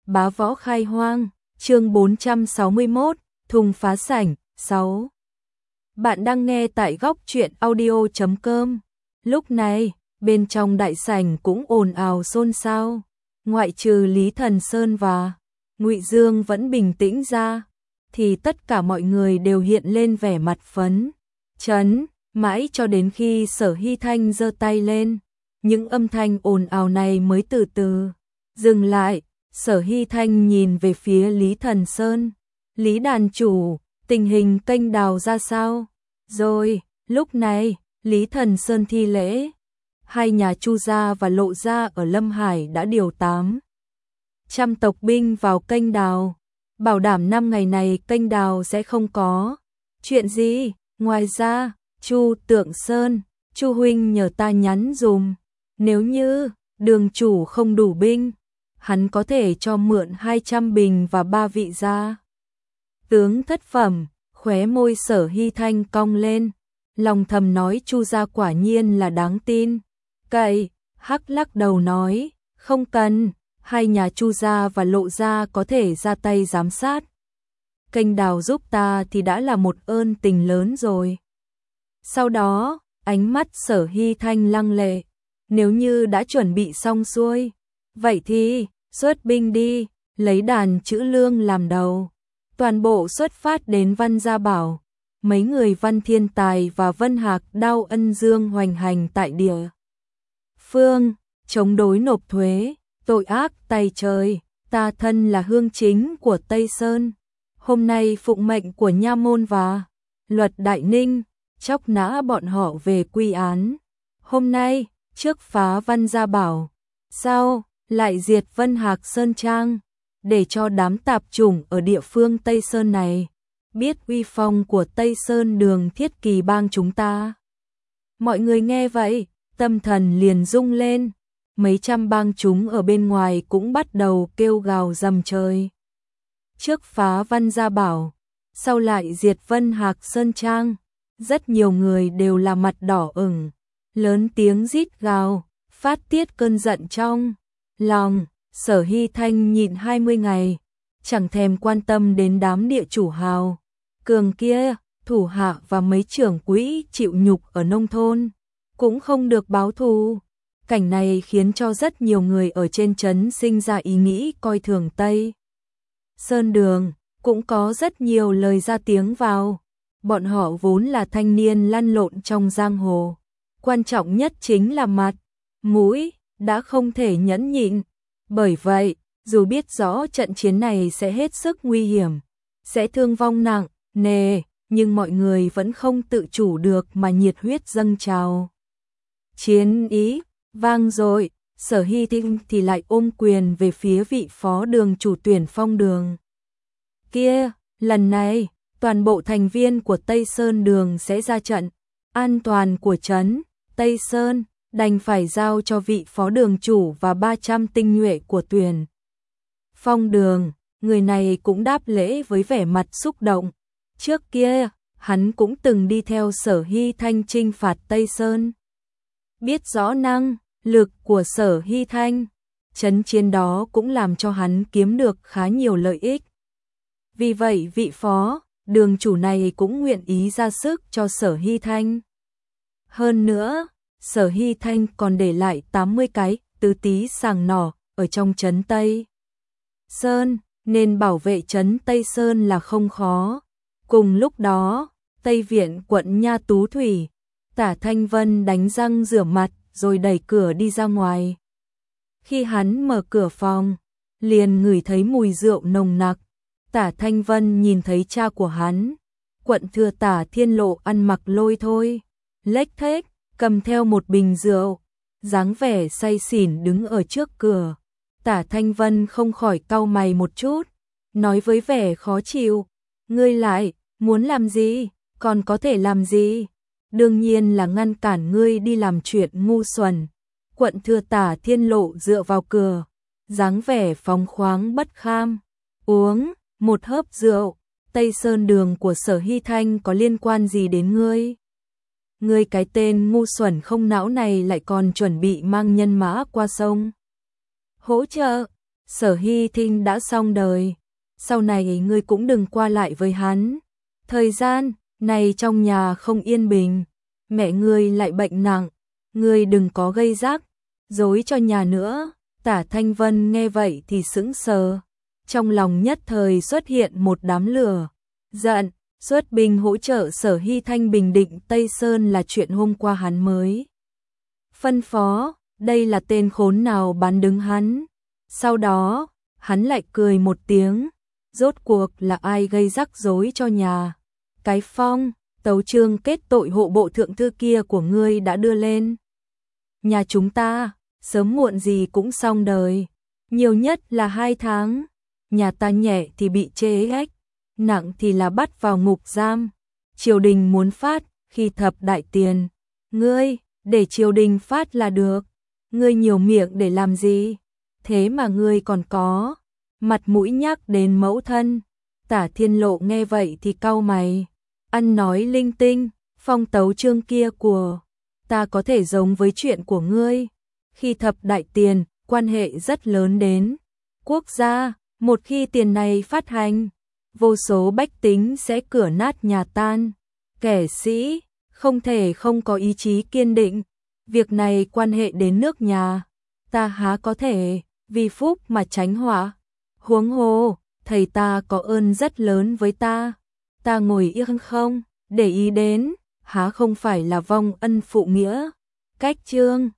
Bá võ khai hoang, chương 461, thùng phá sảnh, 6. Bạn đang nghe tại góc truyện audio.com. Lúc này, bên trong đại sảnh cũng ồn ào xôn xao, ngoại trừ Lý Thần Sơn và Ngụy Dương vẫn bình tĩnh ra, thì tất cả mọi người đều hiện lên vẻ mặt phấn chấn, mãi cho đến khi Sở Hy Thanh giơ tay lên, những âm thanh ồn ào này mới từ từ dừng lại. Sở Hy Thanh nhìn về phía Lý Thần Sơn. Lý đàn chủ, tình hình kênh đào ra sao? Rồi, lúc này, Lý Thần Sơn thi lễ. Hai nhà Chu gia và Lộ gia ở Lâm Hải đã điều 800 tộc binh vào kênh đào. Bảo đảm 5 ngày này kênh đào sẽ không có chuyện gì. Ngoài ra, Chu Tượng Sơn, Chu huynh nhờ ta nhắn dùm. Nếu như đường chủ không đủ binh, hắn có thể cho mượn 200 bình và 3 vị gia tướng thất phẩm. Khóe môi Sở Hy Thanh cong lên, lòng thầm nói Chu gia quả nhiên là đáng tin cậy. Hắc lắc đầu nói, không cần, hai nhà Chu gia và Lộ gia có thể ra tay giám sát kênh đào giúp ta thì đã là một ơn tình lớn rồi. Sau đó, ánh mắt Sở Hy Thanh lăng lệ, nếu như đã chuẩn bị xong xuôi, vậy thì xuất binh đi, lấy đàn chữ lương làm đầu. Toàn bộ xuất phát đến Văn Gia Bảo. Mấy người Văn Thiên Tài và Vân Hạc Đao Ân Dương hoành hành tại địa phương, chống đối nộp thuế, tội ác tày trời. Ta thân là hương chính của Tây Sơn, hôm nay phụng mệnh của Nha Môn và Luật Đại Ninh, chóc nã bọn họ về quy án. Hôm nay, trước phá Văn Gia Bảo, sau lại diệt Vân Hạc Sơn Trang, để cho đám tạp chủng ở địa phương Tây Sơn này biết uy phong của Tây Sơn Đường Thiết Kỳ bang chúng ta. Mọi người nghe vậy, tâm thần liền rung lên, mấy trăm bang chúng ở bên ngoài cũng bắt đầu kêu gào rầm trời. Trước phá Văn Gia Bảo, sau lại diệt Vân Hạc Sơn Trang, rất nhiều người đều là mặt đỏ ửng, lớn tiếng rít gào, phát tiết cơn giận trong lòng. Sở Hy Thanh nhịn 20 ngày, chẳng thèm quan tâm đến đám địa chủ hào cường kia, thủ hạ và mấy trưởng quỹ chịu nhục ở nông thôn, cũng không được báo thù. Cảnh này khiến cho rất nhiều người ở trên trấn sinh ra ý nghĩ coi thường Tây Sơn Đường, cũng có rất nhiều lời ra tiếng vào. Bọn họ vốn là thanh niên lăn lộn trong giang hồ, quan trọng nhất chính là mặt mũi, đã không thể nhẫn nhịn. Bởi vậy, dù biết rõ trận chiến này sẽ hết sức nguy hiểm, sẽ thương vong nặng nề, nhưng mọi người vẫn không tự chủ được mà nhiệt huyết dâng trào. Chiến ý vang dội, Sở Hy Thanh thì lại ôm quyền về phía vị phó đường chủ tuyển Phong Đường kia. Lần này, toàn bộ thành viên của Tây Sơn Đường sẽ ra trận, an toàn của trấn Tây Sơn đành phải giao cho vị phó đường chủ và 300 tinh nhuệ của tuyển Phong Đường. Người này cũng đáp lễ với vẻ mặt xúc động. Trước kia, hắn cũng từng đi theo Sở Hy Thanh chinh phạt Tây Sơn. Biết rõ năng lực của Sở Hy Thanh, trận chiến đó cũng làm cho hắn kiếm được khá nhiều lợi ích. Vì vậy vị phó đường chủ này cũng nguyện ý ra sức cho Sở Hy Thanh. Hơn nữa, Sở Hy Thanh còn để lại 80 cái tứ tí sàng nỏ ở trong trấn Tây Sơn, nên bảo vệ trấn Tây Sơn là không khó. Cùng lúc đó, Tây Viện quận Nha Tú Thủy, Tả Thanh Vân đánh răng rửa mặt rồi đẩy cửa đi ra ngoài. Khi hắn mở cửa phòng, liền ngửi thấy mùi rượu nồng nặc. Tả Thanh Vân nhìn thấy cha của hắn, quận thừa Tả Thiên Lộ ăn mặc lôi thôi, lếch thếch, cầm theo một bình rượu, dáng vẻ say xỉn đứng ở trước cửa. Tả Thanh Vân không khỏi cau mày một chút, nói với vẻ khó chịu, ngươi lại muốn làm gì, còn có thể làm gì? Đương nhiên là ngăn cản ngươi đi làm chuyện ngu xuẩn. Quận thừa Tả Thiên Lộ dựa vào cửa, dáng vẻ phóng khoáng bất kham, uống một hớp rượu. Tây Sơn Đường của Sở Hy Thanh có liên quan gì đến ngươi? Ngươi cái tên ngu xuẩn không não này lại còn chuẩn bị mang nhân mã qua sông hỗ trợ. Sở Hy Thinh đã xong đời, sau này ngươi cũng đừng qua lại với hắn. Thời gian này trong nhà không yên bình, mẹ ngươi lại bệnh nặng, ngươi đừng có gây rắc rối cho nhà nữa. Tả Thanh Vân nghe vậy thì sững sờ, trong lòng nhất thời xuất hiện một đám lửa giận. Xuất binh hỗ trợ Sở Hy Thanh bình định Tây Sơn là chuyện hôm qua hắn mới phân phó, đây là tên khốn nào bán đứng hắn. Sau đó, hắn lại cười một tiếng, rốt cuộc là ai gây rắc rối cho nhà. Cái phong, tấu chương kết tội hộ bộ thượng thư kia của ngươi đã đưa lên. Nhà chúng ta, sớm muộn gì cũng xong đời, nhiều nhất là 2 tháng. Nhà ta nhẹ thì bị chê ếch, nặng thì là bắt vào ngục giam. Triều đình muốn phát, khi thập đại tiền, ngươi, để triều đình phát là được. Ngươi nhiều miệng để làm gì? Thế mà ngươi còn có mặt mũi nhắc đến mẫu thân. Tả Thiên Lộ nghe vậy thì cau mày, ăn nói linh tinh, phong tấu chương kia của ta có thể giống với chuyện của ngươi. Khi thập đại tiền, quan hệ rất lớn đến quốc gia, một khi tiền này phát hành, vô số bách tính sẽ cửa nát nhà tan. Kẻ sĩ không thể không có ý chí kiên định, việc này quan hệ đến nước nhà, ta há có thể vì phúc mà tránh họa. Huống hồ, thầy ta có ơn rất lớn với ta ngồi yên không để ý đến, há không phải là vong ân phụ nghĩa. Cách chương